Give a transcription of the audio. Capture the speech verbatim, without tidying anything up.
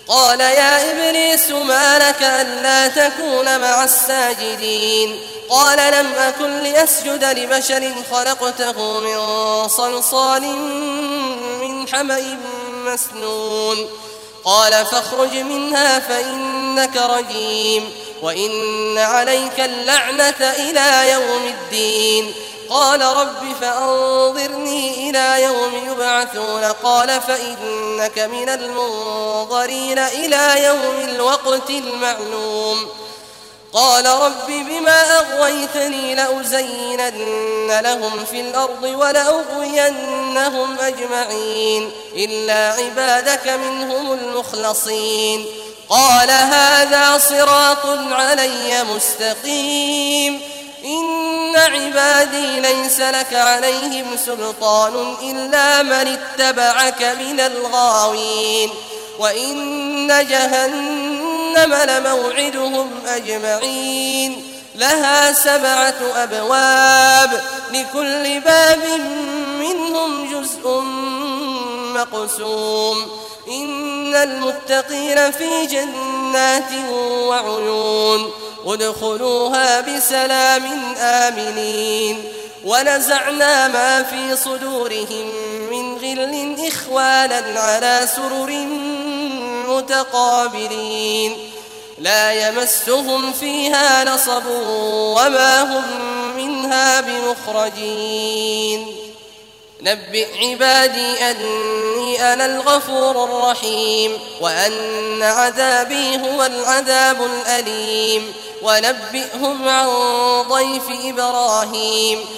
قال يا إبليس ما لك ألا تكون مع الساجدين قال لم أكن لأسجد لبشر خلقته من صلصال من حمإ مسنون قال فاخرج منها فإنك رجيم وإن عليك اللعنة إلى يوم الدين قال رب فأنظرني إلى يوم يبعثون قال فإنك من المنظرين إلى يوم الوقت المعلوم قال رب بما أغويتني لأزينن لهم في الأرض ولأغوينهم أجمعين إلا عبادك منهم المخلصين قال هذا صراط علي مستقيم إن عبادي ليس لك عليهم سلطان إلا من اتبعك من الغاوين وإن جهنم لموعدهم أجمعين لها سبعة أبواب لكل باب منهم جزء مقسوم إن المتقين في جنات وعيون ادخلوها بسلام آمنين ونزعنا ما في صدورهم من غل إخوانا على سرر متقابلين لا يمسهم فيها نصب وما هم منها بمخرجين نبئ عبادي أني أنا الغفور الرحيم وأن عذابي هو العذاب الأليم ونبئهم عن ضيف إبراهيم